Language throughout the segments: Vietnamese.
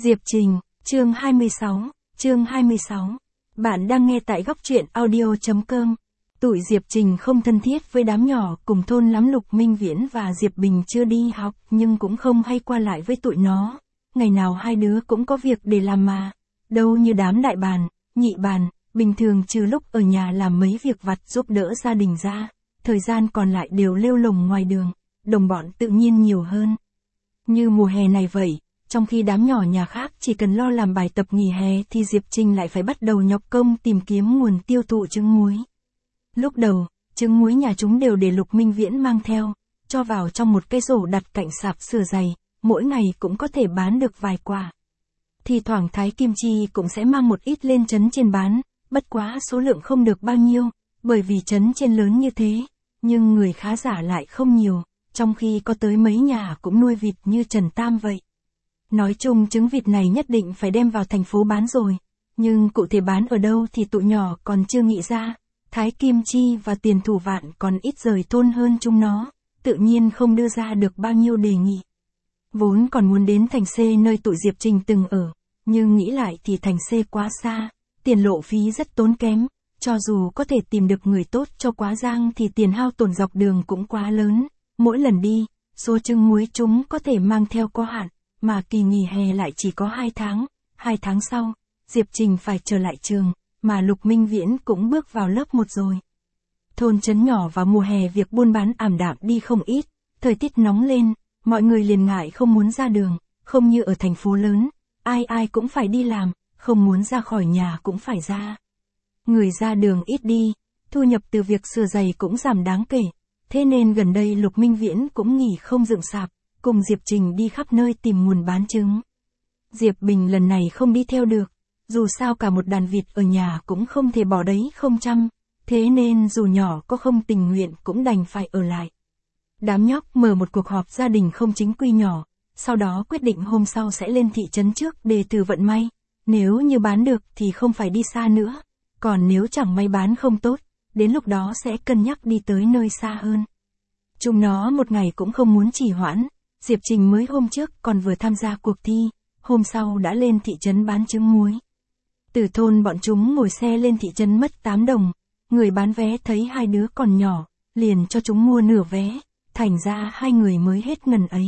Diệp Trình, chương 26. Bạn đang nghe tại góc truyện audio.com. Tụi Diệp Trình không thân thiết với đám nhỏ cùng thôn lắm. Lục Minh Viễn và Diệp Bình chưa đi học nhưng cũng không hay qua lại với tụi nó. Ngày nào hai đứa cũng có việc để làm mà. Đâu như đám đại bàn, nhị bàn, bình thường trừ lúc ở nhà làm mấy việc vặt giúp đỡ gia đình ra. Thời gian còn lại đều lêu lồng ngoài đường, đồng bọn tự nhiên nhiều hơn. Như mùa hè này vậy. Trong khi đám nhỏ nhà khác chỉ cần lo làm bài tập nghỉ hè thì Diệp Trình lại phải bắt đầu nhọc công tìm kiếm nguồn tiêu thụ trứng muối. Lúc đầu, trứng muối nhà chúng đều để Lục Minh Viễn mang theo, cho vào trong một cái rổ đặt cạnh sạp sửa giày, mỗi ngày cũng có thể bán được vài quả. Thì thoảng Thái Kim Chi cũng sẽ mang một ít lên trấn trên bán, bất quá số lượng không được bao nhiêu, bởi vì trấn trên lớn như thế, nhưng người khá giả lại không nhiều, trong khi có tới mấy nhà cũng nuôi vịt như Trần Tam vậy. Nói chung trứng vịt này nhất định phải đem vào thành phố bán rồi, nhưng cụ thể bán ở đâu thì tụi nhỏ còn chưa nghĩ ra. Thái Kim Chi và Tiền Thủ Vạn còn ít rời thôn hơn chúng nó, tự nhiên không đưa ra được bao nhiêu đề nghị. Vốn còn muốn đến thành C nơi tụi Diệp Trình từng ở, nhưng nghĩ lại thì thành C quá xa, tiền lộ phí rất tốn kém, cho dù có thể tìm được người tốt cho Quá Giang thì tiền hao tổn dọc đường cũng quá lớn, mỗi lần đi, số trứng muối chúng có thể mang theo có hạn. Mà kỳ nghỉ hè lại chỉ có 2 tháng, 2 tháng sau, Diệp Trình phải trở lại trường, mà Lục Minh Viễn cũng bước vào lớp 1 rồi. Thôn trấn nhỏ vào mùa hè việc buôn bán ảm đạm đi không ít, thời tiết nóng lên, mọi người liền ngại không muốn ra đường, không như ở thành phố lớn, ai ai cũng phải đi làm, không muốn ra khỏi nhà cũng phải ra. Người ra đường ít đi, thu nhập từ việc sửa giày cũng giảm đáng kể, thế nên gần đây Lục Minh Viễn cũng nghỉ không dựng sạp. Cùng Diệp Trình đi khắp nơi tìm nguồn bán trứng. Diệp Bình lần này không đi theo được, dù sao cả một đàn vịt ở nhà cũng không thể bỏ đấy không chăm, thế nên dù nhỏ có không tình nguyện cũng đành phải ở lại. Đám nhóc mở một cuộc họp gia đình không chính quy nhỏ, sau đó quyết định hôm sau sẽ lên thị trấn trước để thử vận may, nếu như bán được thì không phải đi xa nữa, còn nếu chẳng may bán không tốt, đến lúc đó sẽ cân nhắc đi tới nơi xa hơn. Chúng nó một ngày cũng không muốn trì hoãn. Diệp Trình mới hôm trước còn vừa tham gia cuộc thi, hôm sau đã lên thị trấn bán trứng muối. Từ thôn bọn chúng ngồi xe lên thị trấn mất 8 đồng, người bán vé thấy hai đứa còn nhỏ, liền cho chúng mua nửa vé, thành ra hai người mới hết ngần ấy.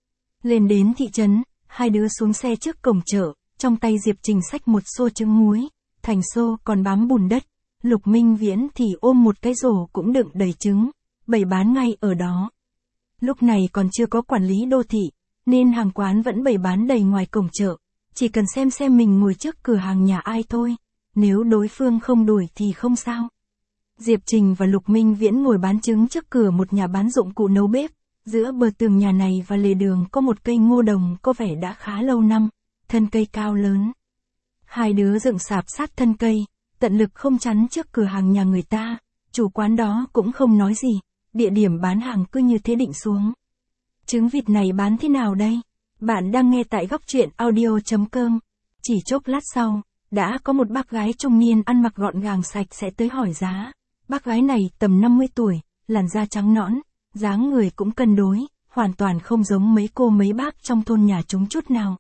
Lên đến thị trấn, hai đứa xuống xe trước cổng chợ, trong tay Diệp Trình xách một xô trứng muối, thành xô còn bám bùn đất, Lục Minh Viễn thì ôm một cái rổ cũng đựng đầy trứng, bày bán ngay ở đó. Lúc này còn chưa có quản lý đô thị, nên hàng quán vẫn bày bán đầy ngoài cổng chợ, chỉ cần xem mình ngồi trước cửa hàng nhà ai thôi, nếu đối phương không đuổi thì không sao. Diệp Trình và Lục Minh Viễn ngồi bán trứng trước cửa một nhà bán dụng cụ nấu bếp, giữa bờ tường nhà này và lề đường có một cây ngô đồng có vẻ đã khá lâu năm, thân cây cao lớn. Hai đứa dựng sạp sát thân cây, tận lực không chắn trước cửa hàng nhà người ta, chủ quán đó cũng không nói gì. Địa điểm bán hàng cứ như thế định xuống. Trứng vịt này bán thế nào đây? Bạn đang nghe tại góc truyện audio.com. Chỉ chốc lát sau, đã có một bác gái trung niên ăn mặc gọn gàng sạch sẽ tới hỏi giá. Bác gái này tầm 50 tuổi, làn da trắng nõn, dáng người cũng cân đối, hoàn toàn không giống mấy cô mấy bác trong thôn nhà chúng chút nào.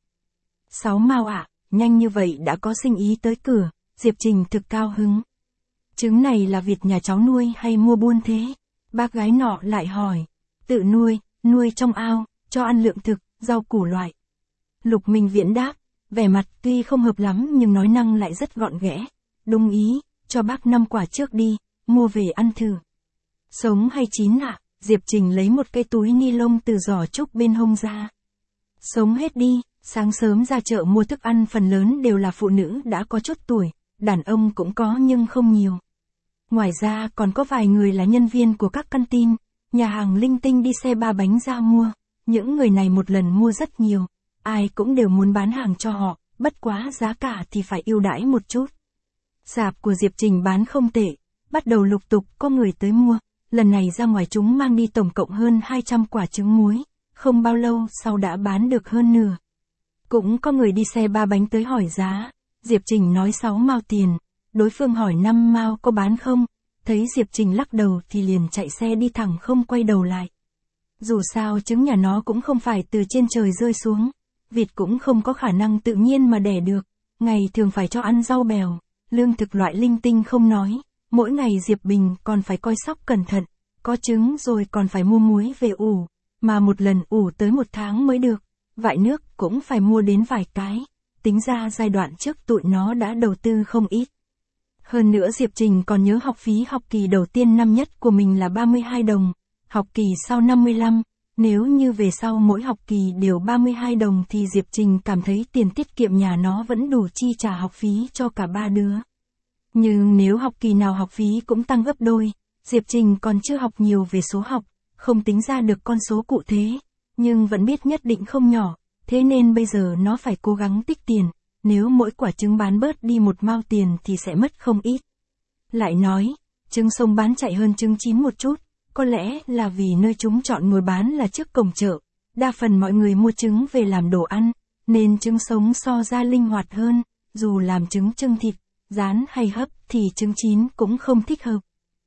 6 mao ạ, nhanh như vậy đã có sinh ý tới cửa, Diệp Trình thực cao hứng. Trứng này là vịt nhà cháu nuôi hay mua buôn thế? Bác gái nọ lại hỏi, tự nuôi trong ao, cho ăn lượng thực, rau củ loại. Lục Minh Viễn đáp, vẻ mặt tuy không hợp lắm nhưng nói năng lại rất gọn ghẽ. Đúng ý, cho bác 5 quả trước đi, mua về ăn thử. Sống hay chín ạ? Diệp Trình lấy một cái túi ni lông từ giỏ trúc bên hông ra. Sống hết đi, sáng sớm ra chợ mua thức ăn phần lớn đều là phụ nữ đã có chút tuổi, đàn ông cũng có nhưng không nhiều. Ngoài ra còn có vài người là nhân viên của các căn tin, nhà hàng linh tinh đi xe 3 bánh ra mua, những người này một lần mua rất nhiều, ai cũng đều muốn bán hàng cho họ, bất quá giá cả thì phải ưu đãi một chút. Sạp của Diệp Trình bán không tệ, bắt đầu lục tục có người tới mua, lần này ra ngoài chúng mang đi tổng cộng hơn 200 quả trứng muối, không bao lâu sau đã bán được hơn nửa. Cũng có người đi xe 3 bánh tới hỏi giá, Diệp Trình nói 6 mao tiền. Đối phương hỏi 5 mao có bán không, thấy Diệp Trình lắc đầu thì liền chạy xe đi thẳng không quay đầu lại. Dù sao trứng nhà nó cũng không phải từ trên trời rơi xuống, vịt cũng không có khả năng tự nhiên mà đẻ được, ngày thường phải cho ăn rau bèo, lương thực loại linh tinh không nói, mỗi ngày Diệp Bình còn phải coi sóc cẩn thận, có trứng rồi còn phải mua muối về ủ, mà một lần ủ tới 1 tháng mới được, vại nước cũng phải mua đến vài cái, tính ra giai đoạn trước tụi nó đã đầu tư không ít. Hơn nữa Diệp Trình còn nhớ học phí học kỳ đầu tiên năm nhất của mình là 32 đồng, học kỳ sau 55, nếu như về sau mỗi học kỳ đều 32 đồng thì Diệp Trình cảm thấy tiền tiết kiệm nhà nó vẫn đủ chi trả học phí cho cả 3 đứa. Nhưng nếu học kỳ nào học phí cũng tăng gấp đôi, Diệp Trình còn chưa học nhiều về số học, không tính ra được con số cụ thể, nhưng vẫn biết nhất định không nhỏ, thế nên bây giờ nó phải cố gắng tích tiền, nếu mỗi quả trứng bán bớt đi 1 mao tiền thì sẽ mất không ít. Lại nói, trứng sống bán chạy hơn trứng chín một chút, có lẽ là vì nơi chúng chọn ngồi bán là trước cổng chợ, đa phần mọi người mua trứng về làm đồ ăn, nên trứng sống so ra linh hoạt hơn, dù làm trứng trưng thịt, rán hay hấp thì trứng chín cũng không thích hợp.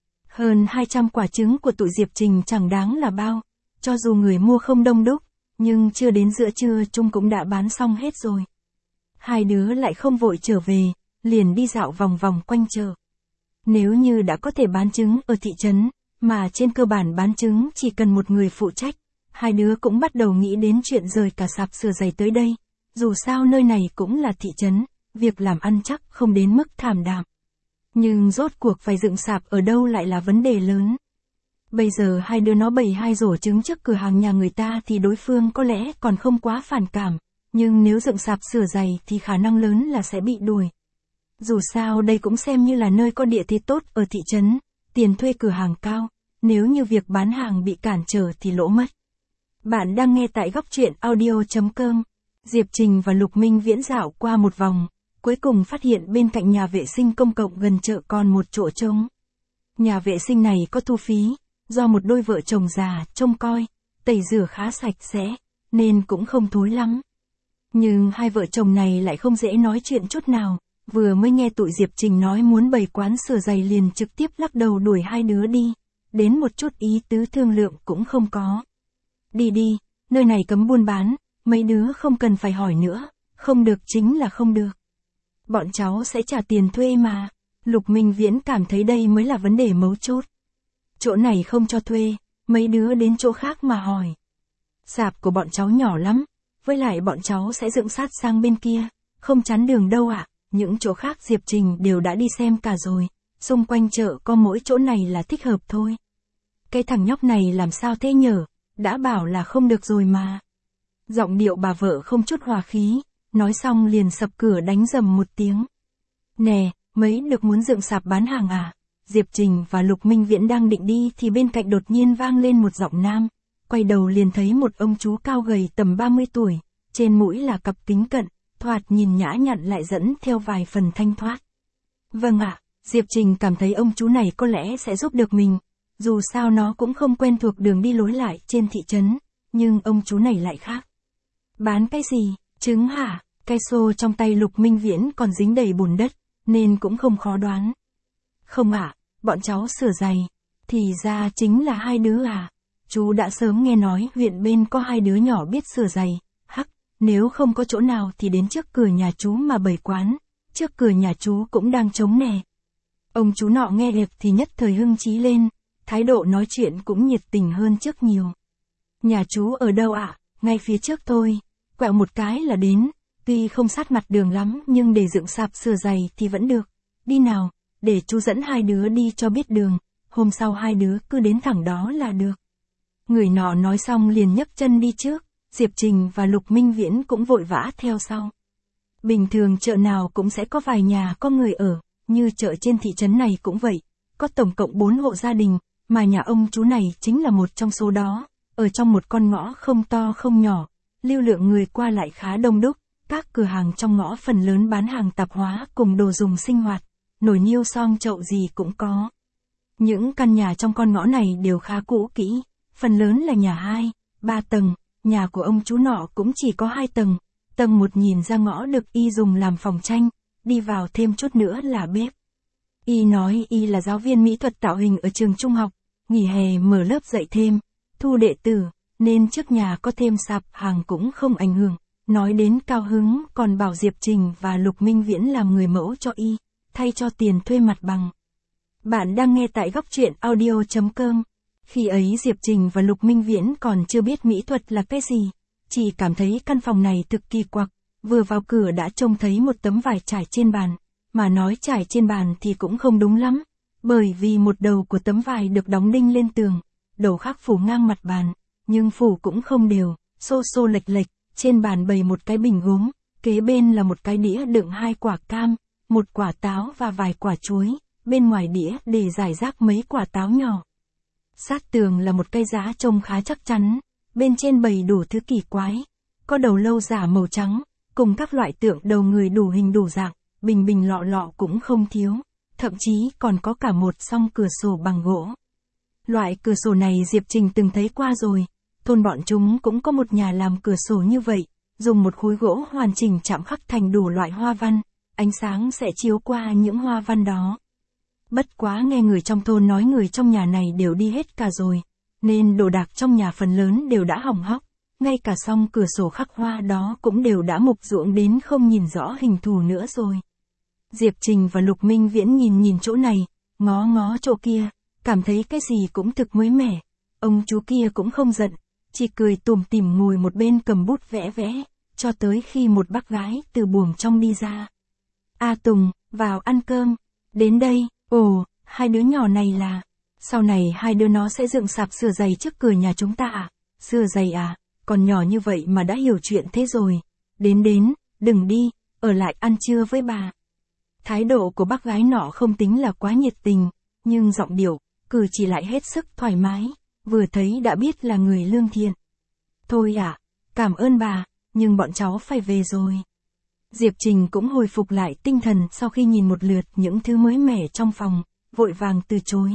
Hơn 200 quả trứng của tụi Diệp Trình chẳng đáng là bao, cho dù người mua không đông đúc, nhưng chưa đến giữa trưa chúng cũng đã bán xong hết rồi. Hai đứa lại không vội trở về, liền đi dạo vòng vòng quanh chợ. Nếu như đã có thể bán trứng ở thị trấn, mà trên cơ bản bán trứng chỉ cần một người phụ trách, hai đứa cũng bắt đầu nghĩ đến chuyện rời cả sạp sửa giày tới đây. Dù sao nơi này cũng là thị trấn, việc làm ăn chắc không đến mức thảm đạm. Nhưng rốt cuộc phải dựng sạp ở đâu lại là vấn đề lớn. Bây giờ hai đứa nó bày 2 rổ trứng trước cửa hàng nhà người ta thì đối phương có lẽ còn không quá phản cảm, nhưng nếu dựng sạp sửa giày thì khả năng lớn là sẽ bị đuổi. Dù sao đây cũng xem như là nơi có địa thế tốt ở thị trấn, tiền thuê cửa hàng cao, nếu như việc bán hàng bị cản trở thì lỗ mất. Bạn đang nghe tại góc truyện audio.com. Diệp Trình và Lục Minh Viễn dạo qua một vòng, cuối cùng phát hiện bên cạnh nhà vệ sinh công cộng gần chợ còn một chỗ trống. Nhà vệ sinh này có thu phí, do một đôi vợ chồng già trông coi, tẩy rửa khá sạch sẽ, nên cũng không thối lắm. Nhưng hai vợ chồng này lại không dễ nói chuyện chút nào, vừa mới nghe tụi Diệp Trình nói muốn bày quán sửa giày liền trực tiếp lắc đầu đuổi hai đứa đi, đến một chút ý tứ thương lượng cũng không có. Đi đi, nơi này cấm buôn bán, mấy đứa không cần phải hỏi nữa, không được chính là không được. Bọn cháu sẽ trả tiền thuê mà. Lục Minh Viễn cảm thấy đây mới là vấn đề mấu chốt. Chỗ này không cho thuê, mấy đứa đến chỗ khác mà hỏi. Sạp của bọn cháu nhỏ lắm, với lại bọn cháu sẽ dựng sát sang bên kia, không chắn đường đâu ạ. Những chỗ khác Diệp Trình đều đã đi xem cả rồi, xung quanh chợ có mỗi chỗ này là thích hợp thôi. Cái thằng nhóc này làm sao thế nhở, đã bảo là không được rồi mà. Giọng điệu bà vợ không chút hòa khí, nói xong liền sập cửa đánh rầm một tiếng. Nè, mấy được muốn dựng sạp bán hàng à? Diệp Trình và Lục Minh Viễn đang định đi thì bên cạnh đột nhiên vang lên một giọng nam, quay đầu liền thấy một ông chú cao gầy tầm 30 tuổi, trên mũi là cặp kính cận, thoạt nhìn nhã nhặn lại dẫn theo vài phần thanh thoát. Vâng ạ, Diệp Trình cảm thấy ông chú này có lẽ sẽ giúp được mình, dù sao nó cũng không quen thuộc đường đi lối lại trên thị trấn, nhưng ông chú này lại khác. Bán cái gì, trứng hả? Cái xô trong tay Lục Minh Viễn còn dính đầy bùn đất, nên cũng không khó đoán. Không ạ, bọn cháu sửa giày. Thì ra chính là hai đứa à? Chú đã sớm nghe nói huyện bên có hai đứa nhỏ biết sửa giày. Hắc, nếu không có chỗ nào thì đến trước cửa nhà chú mà bày quán. Trước cửa nhà chú cũng đang trống nè. Ông chú nọ nghe hiệp thì nhất thời hưng chí lên, thái độ nói chuyện cũng nhiệt tình hơn trước nhiều. Nhà chú ở đâu ạ? Ngay phía trước thôi, quẹo một cái là đến. Tuy không sát mặt đường lắm nhưng để dựng sạp sửa giày thì vẫn được. Đi nào, để chú dẫn hai đứa đi cho biết đường, hôm sau hai đứa cứ đến thẳng đó là được. Người nọ nói xong liền nhấc chân đi trước, Diệp Trình và Lục Minh Viễn cũng vội vã theo sau. Bình thường chợ nào cũng sẽ có vài nhà có người ở, như chợ trên thị trấn này cũng vậy, có tổng cộng 4 hộ gia đình, mà nhà ông chú này chính là một trong số đó, ở trong một con ngõ không to không nhỏ, lưu lượng người qua lại khá đông đúc. Các cửa hàng trong ngõ phần lớn bán hàng tạp hóa cùng đồ dùng sinh hoạt, nồi niêu xoong chậu gì cũng có. Những căn nhà trong con ngõ này đều khá cũ kỹ, phần lớn là nhà 2, 3 tầng, nhà của ông chú nọ cũng chỉ có 2 tầng, tầng 1 nhìn ra ngõ được y dùng làm phòng tranh, đi vào thêm chút nữa là bếp. Y nói y là giáo viên mỹ thuật tạo hình ở trường trung học, nghỉ hè mở lớp dạy thêm, thu đệ tử, nên trước nhà có thêm sạp hàng cũng không ảnh hưởng. nói đến cao hứng còn bảo Diệp Trình và Lục Minh Viễn làm người mẫu cho y, thay cho tiền thuê mặt bằng. Bạn đang nghe tại góc truyện audio.com. Khi ấy Diệp Trình và Lục Minh Viễn còn chưa biết mỹ thuật là cái gì, chỉ cảm thấy căn phòng này thực kỳ quặc, vừa vào cửa đã trông thấy một tấm vải trải trên bàn, mà nói trải trên bàn thì cũng không đúng lắm, bởi vì một đầu của tấm vải được đóng đinh lên tường, đầu khác phủ ngang mặt bàn, nhưng phủ cũng không đều, xô xô lệch lệch, trên bàn bày một cái bình gốm, kế bên là một cái đĩa đựng 2 quả cam, 1 quả táo và vài quả chuối, bên ngoài đĩa để rải rác mấy quả táo nhỏ. Sát tường là một cây giá trông khá chắc chắn, bên trên bày đủ thứ kỳ quái, có đầu lâu giả màu trắng, cùng các loại tượng đầu người đủ hình đủ dạng, bình bình lọ lọ cũng không thiếu, thậm chí còn có cả một song cửa sổ bằng gỗ. Loại cửa sổ này Diệp Trình từng thấy qua rồi, thôn bọn chúng cũng có một nhà làm cửa sổ như vậy, dùng một khối gỗ hoàn chỉnh chạm khắc thành đủ loại hoa văn, ánh sáng sẽ chiếu qua những hoa văn đó. Bất quá nghe người trong thôn nói người trong nhà này đều đi hết cả rồi, nên đồ đạc trong nhà phần lớn đều đã hỏng hóc, ngay cả song cửa sổ khắc hoa đó cũng đều đã mục ruỗng đến không nhìn rõ hình thù nữa rồi. Diệp Trình và Lục Minh Viễn nhìn chỗ này, ngó ngó chỗ kia, cảm thấy cái gì cũng thực mới mẻ. Ông chú kia cũng không giận, chỉ cười tủm tỉm ngồi một bên cầm bút vẽ vẽ, cho tới khi một bác gái từ buồng trong đi ra. A Tùng, vào ăn cơm. Đến đây, ồ, hai đứa nhỏ này là... Sau này hai đứa nó sẽ dựng sạp sửa giày trước cửa nhà chúng ta à? Sửa giày à? Còn nhỏ như vậy mà đã hiểu chuyện thế rồi. Đến, đừng đi, ở lại ăn trưa với bà. Thái độ của bác gái nọ không tính là quá nhiệt tình, nhưng giọng điệu, cử chỉ lại hết sức thoải mái, vừa thấy đã biết là người lương thiện. Thôi à, cảm ơn bà, nhưng bọn cháu phải về rồi. Diệp Trình cũng hồi phục lại tinh thần sau khi nhìn một lượt những thứ mới mẻ trong phòng, vội vàng từ chối.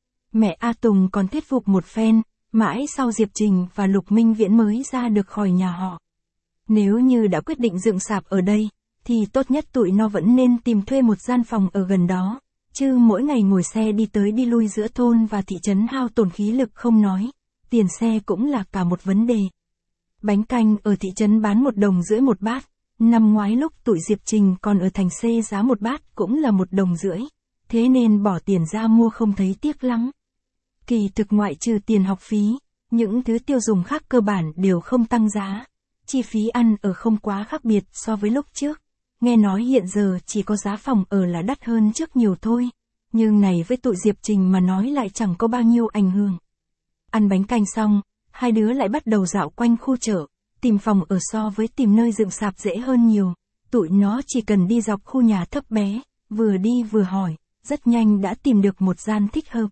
Mẹ A Tùng còn thuyết phục một phen, mãi sau Diệp Trình và Lục Minh Viễn mới ra được khỏi nhà họ. Nếu như đã quyết định dựng sạp ở đây, thì tốt nhất tụi nó vẫn nên tìm thuê một gian phòng ở gần đó, chứ mỗi ngày ngồi xe đi tới đi lui giữa thôn và thị trấn hao tổn khí lực không nói, tiền xe cũng là cả một vấn đề. Bánh canh ở thị trấn bán 1,50 đồng một bát, năm ngoái lúc tụi Diệp Trình còn ở thành C giá một bát cũng là 1,50 đồng, thế nên bỏ tiền ra mua không thấy tiếc lắm. Kỳ thực ngoại trừ tiền học phí, những thứ tiêu dùng khác cơ bản đều không tăng giá, chi phí ăn ở không quá khác biệt so với lúc trước. Nghe nói hiện giờ chỉ có giá phòng ở là đắt hơn trước nhiều thôi, nhưng này với tụi Diệp Trình mà nói lại chẳng có bao nhiêu ảnh hưởng. Ăn bánh canh xong, hai đứa lại bắt đầu dạo quanh khu chợ, tìm phòng ở so với tìm nơi dựng sạp dễ hơn nhiều, tụi nó chỉ cần đi dọc khu nhà thấp bé, vừa đi vừa hỏi, rất nhanh đã tìm được một gian thích hợp.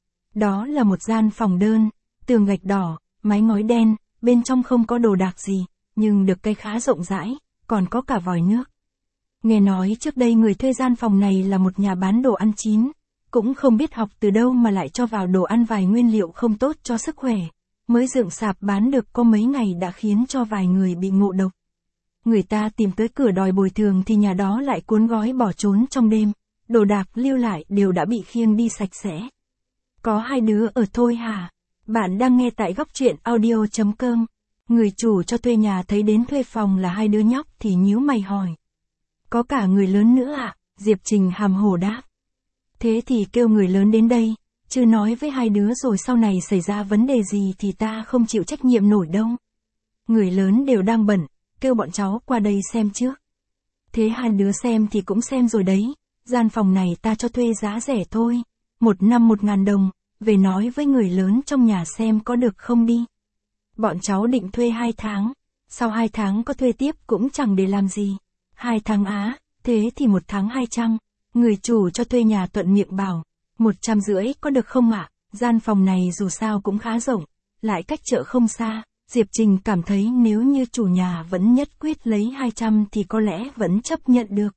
Đó là một gian phòng đơn, tường gạch đỏ, mái ngói đen, bên trong không có đồ đạc gì, nhưng được cây khá rộng rãi, còn có cả vòi nước. Nghe nói trước đây người thuê gian phòng này là một nhà bán đồ ăn chín, cũng không biết học từ đâu mà lại cho vào đồ ăn vài nguyên liệu không tốt cho sức khỏe, mới dựng sạp bán được có mấy ngày đã khiến cho vài người bị ngộ độc. Người ta tìm tới cửa đòi bồi thường thì nhà đó lại cuốn gói bỏ trốn trong đêm, đồ đạc lưu lại đều đã bị khiêng đi sạch sẽ. Có hai đứa ở thôi hả? Bạn đang nghe tại góc truyện audio.com. Người chủ cho thuê nhà thấy đến thuê phòng là hai đứa nhóc thì nhíu mày hỏi. Có cả người lớn nữa à? Diệp Trình hàm hồ đáp. Thế thì kêu người lớn đến đây, chứ nói với hai đứa rồi sau này xảy ra vấn đề gì thì ta không chịu trách nhiệm nổi đâu. Người lớn đều đang bận, kêu bọn cháu qua đây xem trước. Thế hai đứa xem thì cũng xem rồi đấy, gian phòng này ta cho thuê giá rẻ thôi, 1 năm 1.000 đồng, về nói với người lớn trong nhà xem có được không đi. Bọn cháu định thuê 2 tháng, sau 2 tháng có thuê tiếp cũng chẳng để làm gì. 2 tháng á, thế thì 1 tháng 200, người chủ cho thuê nhà thuận miệng bảo, 150 có được không ạ? Gian phòng này dù sao cũng khá rộng, lại cách chợ không xa. Diệp Trình cảm thấy nếu như chủ nhà vẫn nhất quyết lấy 200 thì có lẽ vẫn chấp nhận được.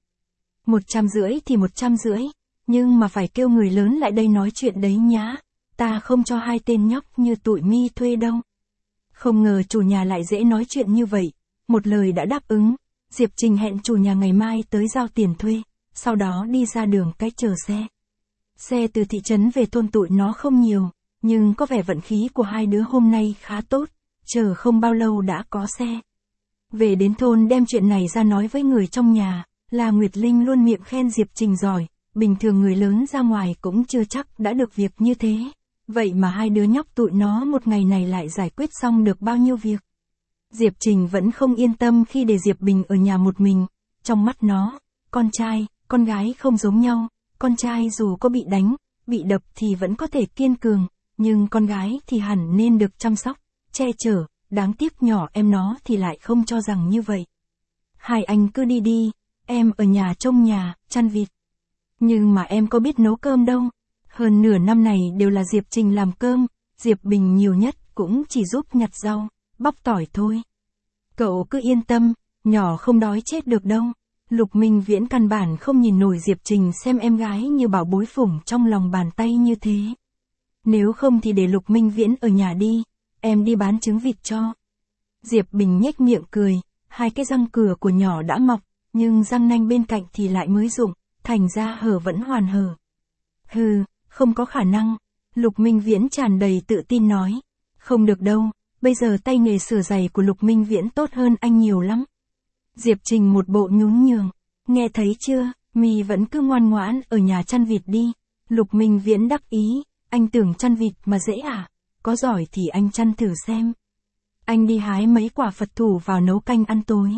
150 thì 150, nhưng mà phải kêu người lớn lại đây nói chuyện đấy nhá, ta không cho hai tên nhóc như tụi mi thuê đâu. Không ngờ chủ nhà lại dễ nói chuyện như vậy, một lời đã đáp ứng. Diệp Trình hẹn chủ nhà ngày mai tới giao tiền thuê, sau đó đi ra đường cái chờ xe. Xe từ thị trấn về thôn tụi nó không nhiều, nhưng có vẻ vận khí của hai đứa hôm nay khá tốt, chờ không bao lâu đã có xe. Về đến thôn đem chuyện này ra nói với người trong nhà, là Nguyệt Linh luôn miệng khen Diệp Trình giỏi, bình thường người lớn ra ngoài cũng chưa chắc đã được việc như thế. Vậy mà hai đứa nhóc tụi nó một ngày này lại giải quyết xong được bao nhiêu việc. Diệp Trình vẫn không yên tâm khi để Diệp Bình ở nhà một mình, trong mắt nó, con trai, con gái không giống nhau, con trai dù có bị đánh, bị đập thì vẫn có thể kiên cường, nhưng con gái thì hẳn nên được chăm sóc, che chở, đáng tiếc nhỏ em nó thì lại không cho rằng như vậy. Hai anh cứ đi đi, em ở nhà trông nhà, chăn vịt. Nhưng mà em có biết nấu cơm đâu, hơn nửa năm này đều là Diệp Trình làm cơm, Diệp Bình nhiều nhất cũng chỉ giúp nhặt rau, bóc tỏi thôi. Cậu cứ yên tâm, nhỏ không đói chết được đâu. Lục Minh Viễn căn bản không nhìn nổi Diệp Trình xem em gái như bảo bối phủng trong lòng bàn tay như thế. Nếu không thì để Lục Minh Viễn ở nhà đi, em đi bán trứng vịt cho. Diệp Bình nhếch miệng cười, hai cái răng cửa của nhỏ đã mọc, nhưng răng nanh bên cạnh thì lại mới rụng, thành ra hở vẫn hoàn hở. Hừ, không có khả năng, Lục Minh Viễn tràn đầy tự tin nói. Không được đâu, bây giờ tay nghề sửa giày của Lục Minh Viễn tốt hơn anh nhiều lắm. Diệp Trình một bộ nhún nhường, nghe thấy chưa, mì vẫn cứ ngoan ngoãn ở nhà chăn vịt đi. Lục Minh Viễn đắc ý, anh tưởng chăn vịt mà dễ à, có giỏi thì anh chăn thử xem. Anh đi hái mấy quả Phật thủ vào nấu canh ăn tối.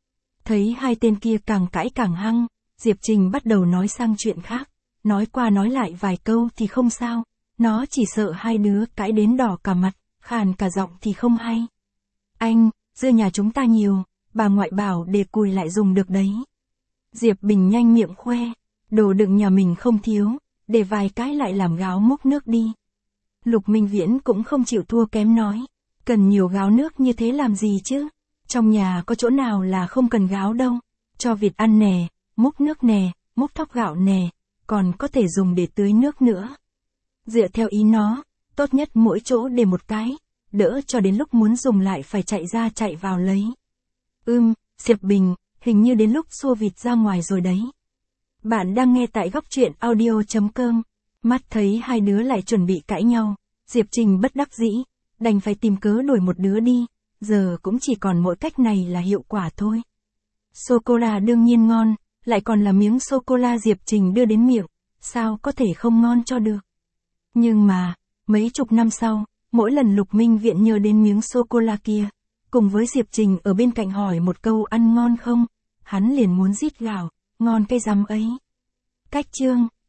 Thấy hai tên kia càng cãi càng hăng, Diệp Trình bắt đầu nói sang chuyện khác, nói qua nói lại vài câu thì không sao, nó chỉ sợ hai đứa cãi đến đỏ cả mặt, khàn cả giọng thì không hay. Anh, dưa nhà chúng ta nhiều, bà ngoại bảo để cùi lại dùng được đấy. Diệp Bình nhanh miệng khoe, đồ đựng nhà mình không thiếu, để vài cái lại làm gáo múc nước đi. Lục Minh Viễn cũng không chịu thua kém nói, cần nhiều gáo nước như thế làm gì chứ, trong nhà có chỗ nào là không cần gáo đâu, cho vịt ăn nè, múc nước nè, múc thóc gạo nè, còn có thể dùng để tưới nước nữa. Dựa theo ý nó, tốt nhất mỗi chỗ để một cái, đỡ cho đến lúc muốn dùng lại phải chạy ra chạy vào lấy. Diệp Bình, hình như đến lúc xua vịt ra ngoài rồi đấy. Bạn đang nghe tại góc truyện audio.com. Mắt thấy hai đứa lại chuẩn bị cãi nhau, Diệp Trình bất đắc dĩ, đành phải tìm cớ đuổi một đứa đi, giờ cũng chỉ còn mỗi cách này là hiệu quả thôi. Sô-cô-la đương nhiên ngon, lại còn là miếng sô-cô-la Diệp Trình đưa đến miệng, sao có thể không ngon cho được. Nhưng mà, mấy chục năm sau, mỗi lần Lục Minh Viễn nhớ đến miếng sô-cô-la kia, cùng với Diệp Trình ở bên cạnh hỏi một câu ăn ngon không, hắn liền muốn rít gào, ngon cái rắm ấy. Cách chương